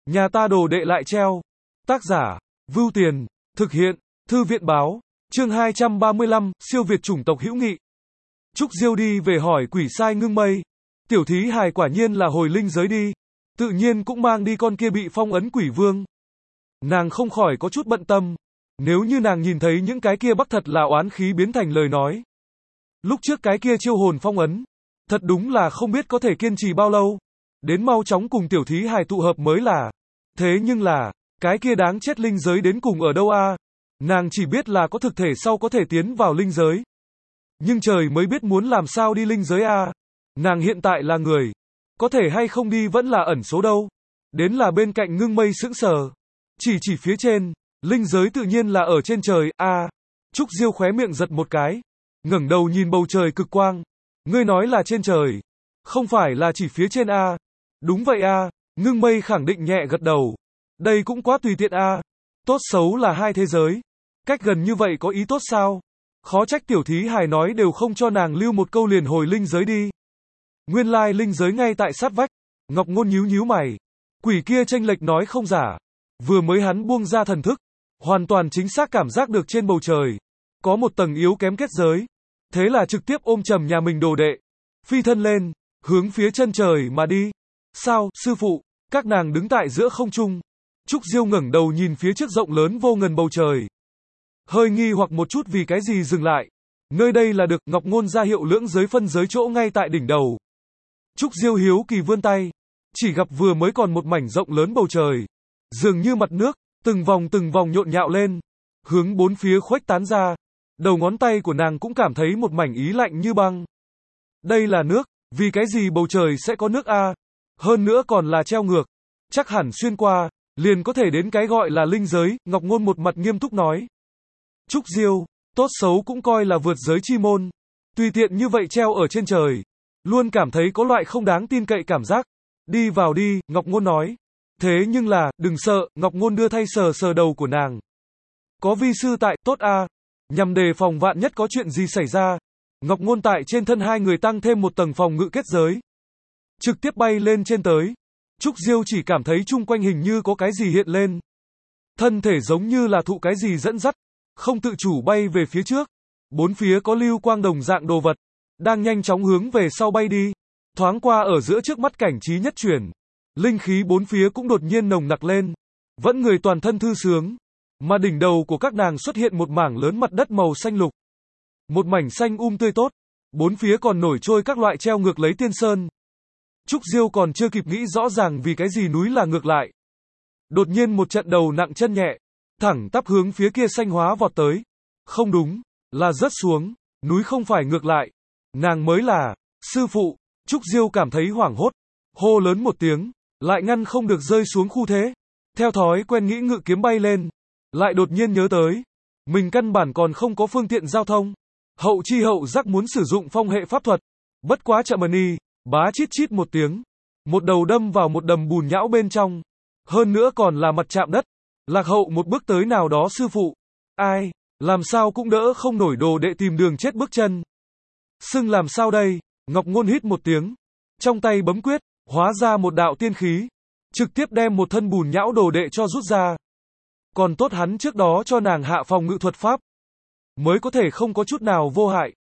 Nhà ta đồ đệ lại treo. Tác giả, Vưu Tiền, thực hiện, Thư viện báo, chương 235, siêu việt chủng tộc hữu nghị. Trúc Diêu đi về hỏi quỷ sai Ngưng Mây. Tiểu thí hài quả nhiên là hồi linh giới đi. Tự nhiên cũng mang đi con kia bị phong ấn quỷ vương. Nàng không khỏi có chút bận tâm. Nếu như nàng nhìn thấy những cái kia bắc thật là oán khí biến thành lời nói. Lúc trước cái kia chiêu hồn phong ấn. Thật đúng là không biết có thể kiên trì bao lâu. Đến mau chóng cùng tiểu thí hài tụ hợp mới là. Thế nhưng là, cái kia đáng chết linh giới đến cùng ở đâu a? Nàng chỉ biết là có thực thể sau có thể tiến vào linh giới. Nhưng trời mới biết muốn làm sao đi linh giới a. Nàng hiện tại là người. Có thể hay không đi vẫn là ẩn số đâu. Đến là bên cạnh Ngưng Mây sững sờ. Chỉ phía trên, linh giới tự nhiên là ở trên trời, a. Trúc Diêu khóe miệng giật một cái. Ngẩng đầu nhìn bầu trời cực quang. Ngươi nói là trên trời. Không phải là chỉ phía trên a. Đúng vậy a. Ngưng Mây khẳng định nhẹ gật đầu. Đây cũng quá tùy tiện a. Tốt xấu là hai thế giới. Cách gần như vậy có ý tốt sao? Khó trách tiểu thí hài nói đều không cho nàng lưu một câu liền hồi linh giới đi. Nguyên lai linh giới ngay tại sát vách. Ngọc Ngôn nhíu mày. Quỷ kia chênh lệch nói không giả. Vừa mới hắn buông ra thần thức. Hoàn toàn chính xác cảm giác được trên bầu trời. Có một tầng yếu kém kết giới. Thế là trực tiếp ôm chầm nhà mình đồ đệ. Phi thân lên. Hướng phía chân trời mà đi. Sao, sư phụ? Các nàng đứng tại giữa không trung. Trúc Diêu ngẩng đầu nhìn phía trước rộng lớn vô ngần bầu trời. Hơi nghi hoặc một chút vì cái gì dừng lại. Nơi đây là được, Ngọc Ngôn ra hiệu lưỡng giới phân giới chỗ ngay tại đỉnh đầu. Trúc Diêu hiếu kỳ vươn tay. Chỉ gặp vừa mới còn một mảnh rộng lớn bầu trời. Dường như mặt nước, từng vòng nhộn nhạo lên. Hướng bốn phía khuếch tán ra. Đầu ngón tay của nàng cũng cảm thấy một mảnh ý lạnh như băng. Đây là nước, vì cái gì bầu trời sẽ có nước a? Hơn nữa còn là treo ngược. Chắc hẳn xuyên qua, liền có thể đến cái gọi là linh giới, Ngọc Ngôn một mặt nghiêm túc nói. Trúc Diêu, tốt xấu cũng coi là vượt giới chi môn. Tùy tiện như vậy treo ở trên trời. Luôn cảm thấy có loại không đáng tin cậy cảm giác. Đi vào đi, Ngọc Ngôn nói. Thế nhưng là, đừng sợ, Ngọc Ngôn đưa thay sờ đầu của nàng. Có vi sư tại, tốt a. Nhằm đề phòng vạn nhất có chuyện gì xảy ra. Ngọc Ngôn tại trên thân hai người tăng thêm một tầng phòng ngự kết giới. Trực tiếp bay lên trên tới. Trúc Diêu chỉ cảm thấy chung quanh hình như có cái gì hiện lên. Thân thể giống như là thụ cái gì dẫn dắt. Không tự chủ bay về phía trước. Bốn phía có lưu quang đồng dạng đồ vật. Đang nhanh chóng hướng về sau bay đi. Thoáng qua ở giữa trước mắt cảnh trí nhất chuyển. Linh khí bốn phía cũng đột nhiên nồng nặc lên. Vẫn người toàn thân thư sướng. Mà đỉnh đầu của các nàng xuất hiện một mảng lớn mặt đất màu xanh lục. Một mảnh xanh tươi tốt. Bốn phía còn nổi trôi các loại treo ngược lấy tiên sơn. Trúc Diêu còn chưa kịp nghĩ rõ ràng vì cái gì núi là ngược lại. Đột nhiên một trận đầu nặng chân nhẹ. Thẳng tắp hướng phía kia xanh hóa vọt tới. Không đúng, là rớt xuống. Núi không phải ngược lại. Nàng mới là, sư phụ. Trúc Diêu cảm thấy hoảng hốt. Hô lớn một tiếng. Lại ngăn không được rơi xuống khu thế. Theo thói quen nghĩ ngự kiếm bay lên. Lại đột nhiên nhớ tới. Mình căn bản còn không có phương tiện giao thông. Hậu chi hậu giác muốn sử dụng phong hệ pháp thuật. Bất quá chậm ni. Bá chít một tiếng. Một đầu đâm vào một đầm bùn nhão bên trong. Hơn nữa còn là mặt chạm đất. Lạc hậu một bước tới nào đó sư phụ. Ai, làm sao cũng đỡ không nổi đồ đệ tìm đường chết bước chân. Sưng làm sao đây? Ngọc Ngôn hít một tiếng. Trong tay bấm quyết, hóa ra một đạo tiên khí. Trực tiếp đem một thân bùn nhão đồ đệ cho rút ra. Còn tốt hắn trước đó cho nàng hạ phòng ngự thuật pháp. Mới có thể không có chút nào vô hại.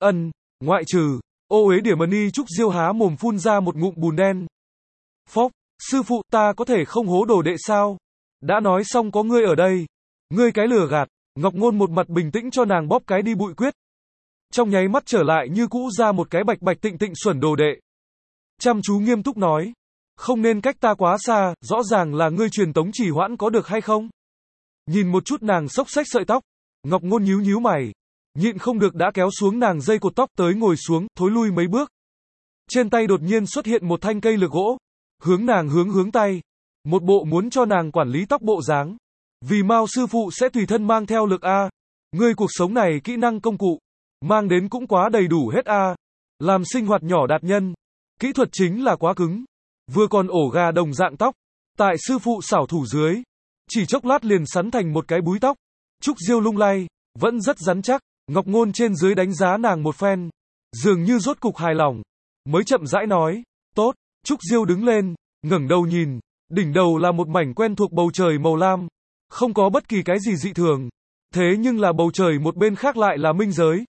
Ngoại trừ. Ô uế điểm ni. Trúc Diêu há mồm phun ra một ngụm bùn đen. Phốc, sư phụ ta có thể không hố đồ đệ sao? Đã nói xong có ngươi ở đây. Ngươi cái lừa gạt. Ngọc Ngôn một mặt bình tĩnh cho nàng bóp cái đi bụi quyết. Trong nháy mắt trở lại như cũ ra một cái bạch tịnh xuẩn đồ đệ. Chăm chú nghiêm túc nói. Không nên cách ta quá xa, rõ ràng là ngươi truyền tống chỉ hoãn có được hay không? Nhìn một chút nàng xốc xách sợi tóc. Ngọc Ngôn nhíu mày. Nhịn không được đã kéo xuống nàng dây cột tóc tới ngồi xuống, thối lui mấy bước. Trên tay đột nhiên xuất hiện một thanh cây lược gỗ. Hướng nàng hướng tay. Một bộ muốn cho nàng quản lý tóc bộ dáng. Vì Mao sư phụ sẽ tùy thân mang theo lược a. Ngươi cuộc sống này kỹ năng công cụ. Mang đến cũng quá đầy đủ hết a. Làm sinh hoạt nhỏ đạt nhân. Kỹ thuật chính là quá cứng. Vừa còn ổ gà đồng dạng tóc. Tại sư phụ xảo thủ dưới. Chỉ chốc lát liền sắn thành một cái búi tóc. Trúc Diêu lung lay. Vẫn rất rắn chắc. Ngọc Ngôn trên dưới đánh giá nàng một phen. Dường như rốt cục hài lòng. Mới chậm rãi nói. Tốt. Trúc Diêu đứng lên. Ngẩng đầu nhìn. Đỉnh đầu là một mảnh quen thuộc bầu trời màu lam, không có bất kỳ cái gì dị thường. Thế nhưng là bầu trời một bên khác lại là minh giới.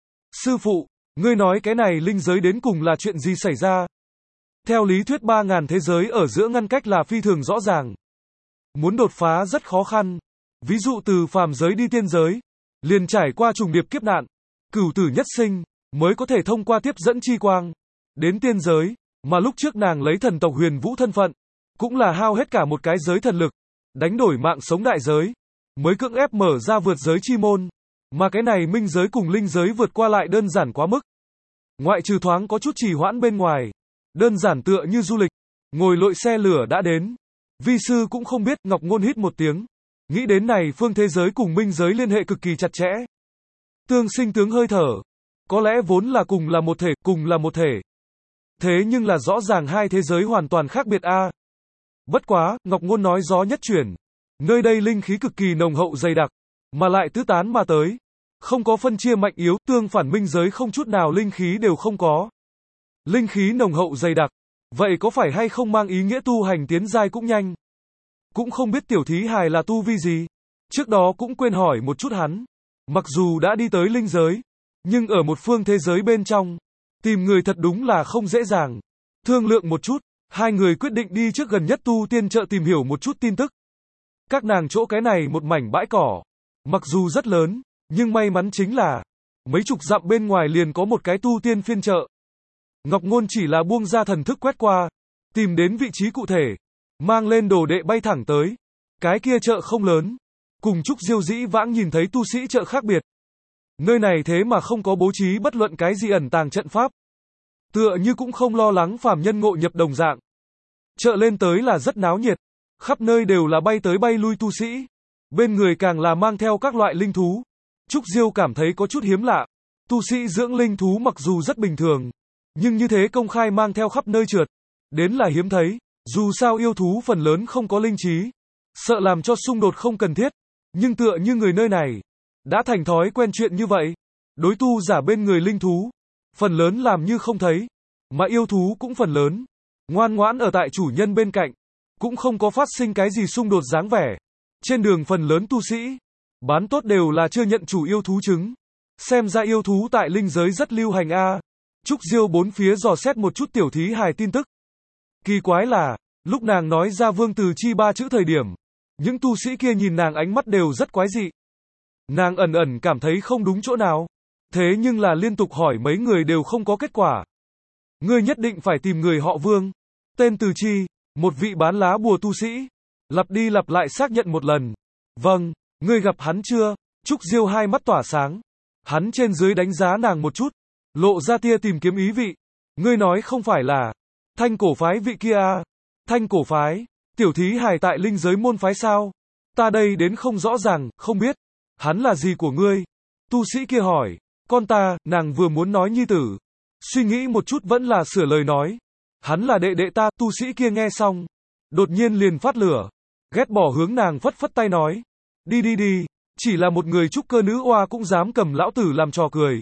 Sư phụ, ngươi nói cái này linh giới đến cùng là chuyện gì xảy ra? Theo lý thuyết 3.000 thế giới ở giữa ngăn cách là phi thường rõ ràng. Muốn đột phá rất khó khăn. Ví dụ từ phàm giới đi tiên giới, liền trải qua trùng điệp kiếp nạn, cửu tử nhất sinh, mới có thể thông qua tiếp dẫn chi quang, đến tiên giới, mà lúc trước nàng lấy thần tộc Huyền Vũ thân phận, cũng là hao hết cả một cái giới thần lực, đánh đổi mạng sống đại giới, mới cưỡng ép mở ra vượt giới chi môn, mà cái này minh giới cùng linh giới vượt qua lại đơn giản quá mức. Ngoại trừ thoáng có chút trì hoãn bên ngoài, đơn giản tựa như du lịch, ngồi lội xe lửa đã đến. Vi sư cũng không biết, Ngọc Ngôn hít một tiếng, nghĩ đến này phương thế giới cùng minh giới liên hệ cực kỳ chặt chẽ. Tương sinh tướng hơi thở, có lẽ vốn là cùng là một thể. Thế nhưng là rõ ràng hai thế giới hoàn toàn khác biệt a. Bất quá, Ngọc Ngôn nói gió nhất chuyển, nơi đây linh khí cực kỳ nồng hậu dày đặc, mà lại tứ tán mà tới, không có phân chia mạnh yếu, tương phản minh giới không chút nào linh khí đều không có. Linh khí nồng hậu dày đặc, vậy có phải hay không mang ý nghĩa tu hành tiến giai cũng nhanh? Cũng không biết tiểu thí hài là tu vi gì, trước đó cũng quên hỏi một chút hắn. Mặc dù đã đi tới linh giới, nhưng ở một phương thế giới bên trong, tìm người thật đúng là không dễ dàng. Thương lượng một chút, hai người quyết định đi trước gần nhất tu tiên chợ tìm hiểu một chút tin tức. Các nàng chỗ cái này một mảnh bãi cỏ, mặc dù rất lớn, nhưng may mắn chính là, mấy chục dặm bên ngoài liền có một cái tu tiên phiên chợ. Ngọc Ngôn chỉ là buông ra thần thức quét qua, tìm đến vị trí cụ thể, mang lên đồ đệ bay thẳng tới. Cái kia chợ không lớn, cùng Trúc Diêu dĩ vãng nhìn thấy tu sĩ chợ khác biệt. Nơi này thế mà không có bố trí bất luận cái gì ẩn tàng trận pháp. Tựa như cũng không lo lắng phàm nhân ngộ nhập đồng dạng. Chợ lên tới là rất náo nhiệt, khắp nơi đều là bay tới bay lui tu sĩ. Bên người càng là mang theo các loại linh thú. Trúc Diêu cảm thấy có chút hiếm lạ. Tu sĩ dưỡng linh thú mặc dù rất bình thường, nhưng như thế công khai mang theo khắp nơi trượt, đến là hiếm thấy. Dù sao yêu thú phần lớn không có linh trí, sợ làm cho xung đột không cần thiết. Nhưng tựa như người nơi này, đã thành thói quen chuyện như vậy. Đối tu giả bên người linh thú, phần lớn làm như không thấy, mà yêu thú cũng phần lớn ngoan ngoãn ở tại chủ nhân bên cạnh, cũng không có phát sinh cái gì xung đột dáng vẻ. Trên đường phần lớn tu sĩ bán tốt đều là chưa nhận chủ yêu thú trứng. Xem ra yêu thú tại linh giới rất lưu hành a. Trúc Diêu bốn phía dò xét một chút tiểu thí hài tin tức. Kỳ quái là, lúc nàng nói ra vương từ chi ba chữ thời điểm, những tu sĩ kia nhìn nàng ánh mắt đều rất quái dị. Nàng ẩn ẩn cảm thấy không đúng chỗ nào. Thế nhưng là liên tục hỏi mấy người đều không có kết quả. Ngươi nhất định phải tìm người họ Vương, tên Từ Chi, một vị bán lá bùa tu sĩ. Lặp đi lặp lại xác nhận một lần. Vâng, ngươi gặp hắn chưa? Trúc Diêu hai mắt tỏa sáng. Hắn trên dưới đánh giá nàng một chút, lộ ra tia tìm kiếm ý vị. Ngươi nói không phải là Thanh cổ phái vị kia à? Thanh cổ phái, tiểu thí hài tại linh giới môn phái sao? Ta đây đến không rõ ràng, không biết. Hắn là gì của ngươi? Tu sĩ kia hỏi. Con ta, nàng vừa muốn nói nhi tử. Suy nghĩ một chút vẫn là sửa lời nói. Hắn là đệ đệ ta, tu sĩ kia nghe xong. Đột nhiên liền phát lửa. Ghét bỏ hướng nàng phất phất tay nói. Đi đi đi, chỉ là một người trúc cơ nữ oa cũng dám cầm lão tử làm trò cười.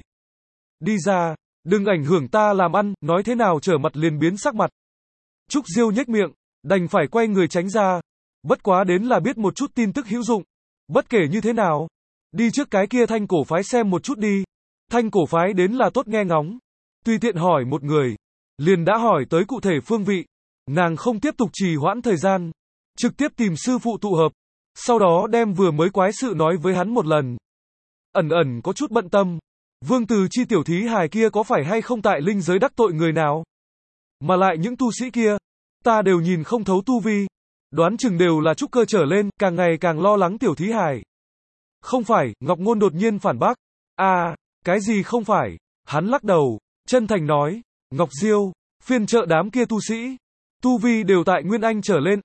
Đi ra, đừng ảnh hưởng ta làm ăn, nói thế nào trở mặt liền biến sắc mặt. Trúc Diêu nhếch miệng, đành phải quay người tránh ra. Bất quá đến là biết một chút tin tức hữu dụng. Bất kể như thế nào, đi trước cái kia thanh cổ phái xem một chút đi. Thanh cổ phái đến là tốt nghe ngóng. Tùy tiện hỏi một người, liền đã hỏi tới cụ thể phương vị. Nàng không tiếp tục trì hoãn thời gian, trực tiếp tìm sư phụ tụ hợp. Sau đó đem vừa mới quái sự nói với hắn một lần. Ẩn ẩn có chút bận tâm. Vương Từ Chi tiểu thí hài kia có phải hay không tại linh giới đắc tội người nào? Mà lại những tu sĩ kia, ta đều nhìn không thấu tu vi. Đoán chừng đều là trúc cơ trở lên, càng ngày càng lo lắng tiểu thí hài. Không phải, Ngọc Ngôn đột nhiên phản bác. Cái gì không phải? Hắn lắc đầu, chân thành nói. Ngọc Diêu, phiên chợ đám kia tu sĩ, tu vi đều tại Nguyên Anh trở lên.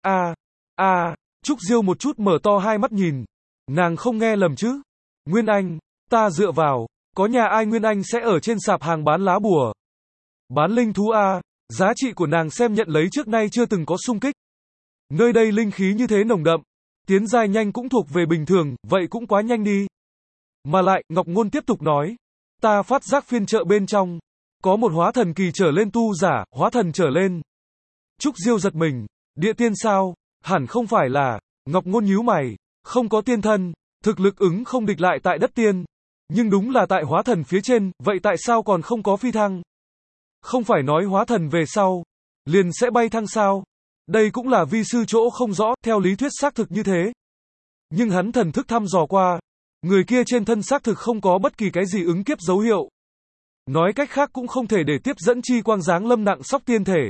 Trúc Diêu một chút mở to hai mắt nhìn. Nàng không nghe lầm chứ? Nguyên Anh, ta dựa vào, có nhà ai Nguyên Anh sẽ ở trên sạp hàng bán lá bùa. Bán linh thú giá trị của nàng xem nhận lấy trước nay chưa từng có xung kích. Nơi đây linh khí như thế nồng đậm, tiến giai nhanh cũng thuộc về bình thường, vậy cũng quá nhanh đi. Mà lại, Ngọc Ngôn tiếp tục nói, ta phát giác phiên chợ bên trong, có một hóa thần kỳ trở lên tu giả, hóa thần trở lên. Trúc Diêu giật mình, Địa tiên sao? Hẳn không phải là, Ngọc Ngôn nhíu mày, không có tiên thân, thực lực ứng không địch lại tại đất tiên. Nhưng đúng là tại hóa thần phía trên, vậy tại sao còn không có phi thăng? Không phải nói hóa thần về sau, liền sẽ bay thăng sao? Đây cũng là vi sư chỗ không rõ, theo lý thuyết xác thực như thế. Nhưng hắn thần thức thăm dò qua, người kia trên thân xác thực không có bất kỳ cái gì ứng kiếp dấu hiệu. Nói cách khác cũng không thể để tiếp dẫn chi quang giáng lâm nặng sóc tiên thể.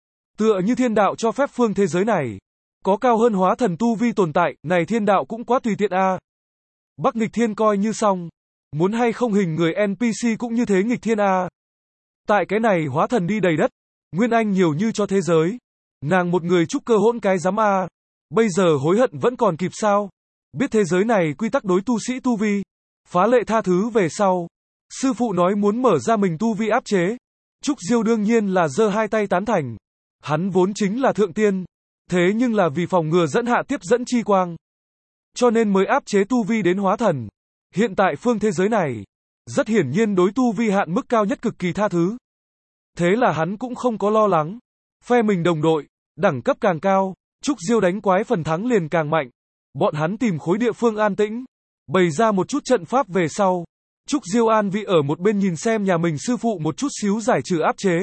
Tựa như thiên đạo cho phép phương thế giới này có cao hơn hóa thần tu vi tồn tại, này thiên đạo cũng quá tùy tiện a. Bắc nghịch thiên coi như xong, muốn hay không hình người NPC cũng như thế nghịch thiên a. Tại cái này hóa thần đi đầy đất, nguyên anh nhiều như cho thế giới. Nàng một người trúc cơ hỗn cái giám a. Bây giờ hối hận vẫn còn kịp sao? Biết thế giới này quy tắc đối tu sĩ tu vi, phá lệ tha thứ về sau. Sư phụ nói muốn mở ra mình tu vi áp chế. Trúc Diêu đương nhiên là giơ hai tay tán thành. Hắn vốn chính là thượng tiên, thế nhưng là vì phòng ngừa dẫn hạ tiếp dẫn chi quang, cho nên mới áp chế tu vi đến hóa thần. Hiện tại phương thế giới này, rất hiển nhiên đối tu vi hạn mức cao nhất cực kỳ tha thứ. Thế là hắn cũng không có lo lắng. Phe mình đồng đội, đẳng cấp càng cao, Trúc Diêu đánh quái phần thắng liền càng mạnh. Bọn hắn tìm khối địa phương an tĩnh, bày ra một chút trận pháp về sau. Trúc Diêu an vị ở một bên nhìn xem nhà mình sư phụ một chút xíu giải trừ áp chế.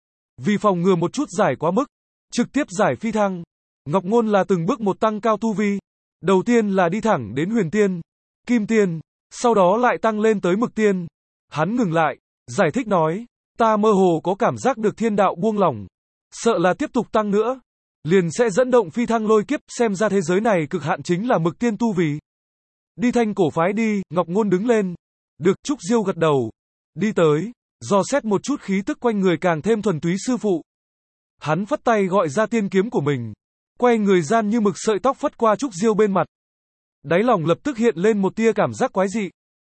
Vì phòng ngừa một chút giải quá mức, trực tiếp giải phi thăng. Ngọc Ngôn là từng bước một tăng cao tu vi. Đầu tiên là đi thẳng đến huyền tiên, kim tiên, sau đó lại tăng lên tới mực tiên. Hắn ngừng lại, giải thích nói, ta mơ hồ có cảm giác được thiên đạo buông lỏng. Sợ là tiếp tục tăng nữa, liền sẽ dẫn động phi thăng lôi kiếp, xem ra thế giới này cực hạn chính là mực tiên tu vi. Đi thanh cổ phái đi, Ngọc Ngôn đứng lên. Được, Trúc Diêu gật đầu. Đi tới, dò xét một chút khí tức quanh người càng thêm thuần túy sư phụ. Hắn phất tay gọi ra tiên kiếm của mình. Quay người gian như mực sợi tóc phất qua Trúc Diêu bên mặt. Đáy lòng lập tức hiện lên một tia cảm giác quái dị.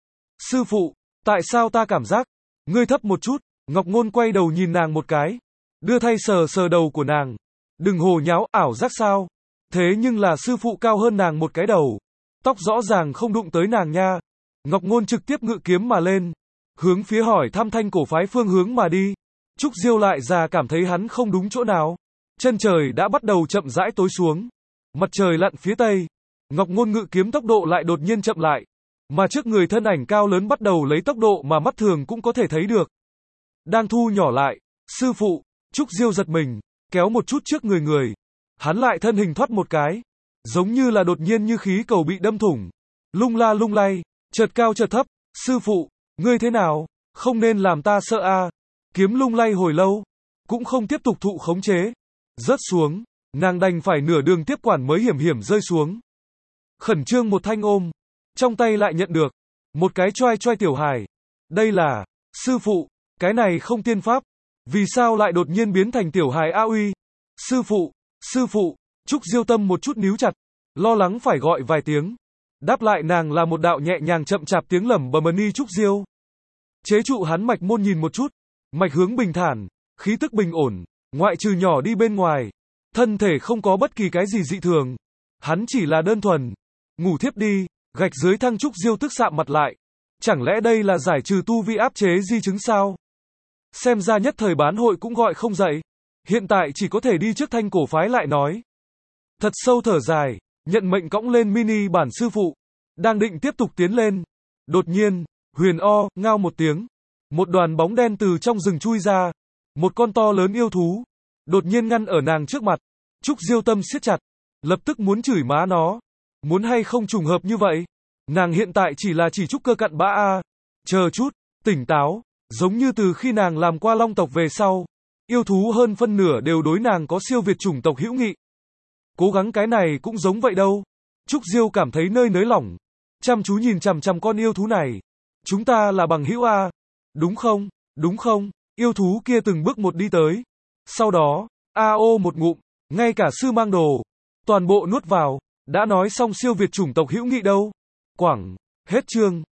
Sư phụ, tại sao ta cảm giác? Ngươi thấp một chút, Ngọc Ngôn quay đầu nhìn nàng một cái. Đưa tay sờ sờ đầu của nàng. Đừng hồ nháo, ảo giác sao? Thế nhưng là sư phụ cao hơn nàng một cái đầu. Tóc rõ ràng không đụng tới nàng nha. Ngọc Ngôn trực tiếp ngự kiếm mà lên. Hướng phía hỏi thăm thanh cổ phái phương hướng mà đi. Trúc Diêu lại già cảm thấy hắn không đúng chỗ nào. Chân trời đã bắt đầu chậm rãi tối xuống. Mặt trời lặn phía tây. Ngọc Ngôn ngự kiếm tốc độ lại đột nhiên chậm lại. Mà trước người thân ảnh cao lớn bắt đầu lấy tốc độ mà mắt thường cũng có thể thấy được. Đang thu nhỏ lại. Sư phụ, Trúc Diêu giật mình, kéo một chút trước người. Hắn lại thân hình thoát một cái. Giống như là đột nhiên như khí cầu bị đâm thủng. Lung la lung lay, chợt cao chợt thấp. Sư phụ, ngươi thế nào? Không nên làm ta sợ a. Kiếm lung lay hồi lâu, cũng không tiếp tục thụ khống chế. Rớt xuống, nàng đành phải nửa đường tiếp quản mới hiểm hiểm rơi xuống. Khẩn trương một thanh ôm, trong tay lại nhận được một cái choai choai tiểu hài. Đây là, sư phụ, cái này không tiên pháp, vì sao lại đột nhiên biến thành tiểu hài a uy? Sư phụ, Trúc Diêu tâm một chút níu chặt, lo lắng phải gọi vài tiếng. Đáp lại nàng là một đạo nhẹ nhàng chậm chạp tiếng lẩm bẩm ni Trúc Diêu. Chế trụ hắn mạch môn nhìn một chút, mạch hướng bình thản, khí tức bình ổn, ngoại trừ nhỏ đi bên ngoài, thân thể không có bất kỳ cái gì dị thường. Hắn chỉ là đơn thuần ngủ thiếp đi, gạch dưới thăng. Trúc Diêu tức sạm mặt lại. Chẳng lẽ đây là giải trừ tu vi áp chế di chứng sao? Xem ra nhất thời bán hội cũng gọi không dậy. Hiện tại chỉ có thể đi trước thanh cổ phái lại nói. Thật sâu thở dài, nhận mệnh cõng lên mini bản sư phụ. Đang định tiếp tục tiến lên. Đột nhiên, huyền o, ngao một tiếng. Một đoàn bóng đen từ trong rừng chui ra. Một con to lớn yêu thú. Đột nhiên ngăn ở nàng trước mặt. Trúc Diêu tâm siết chặt. Lập tức muốn chửi má nó. Muốn hay không trùng hợp như vậy? Nàng hiện tại chỉ là chỉ trúc cơ cặn bã a. Chờ chút, tỉnh táo. Giống như từ khi nàng làm qua long tộc về sau. Yêu thú hơn phân nửa đều đối nàng có siêu việt chủng tộc hữu nghị. Cố gắng cái này cũng giống vậy đâu. Trúc Diêu cảm thấy nơi nới lỏng. Chăm chú nhìn chằm chằm con yêu thú này. Chúng ta là bằng hữu a. Đúng không? Đúng không? Yêu thú kia từng bước một đi tới. Sau đó, AO một ngụm, ngay cả sư mang đồ, toàn bộ nuốt vào. Đã nói xong siêu việt chủng tộc hữu nghị đâu. Quảng, hết chương.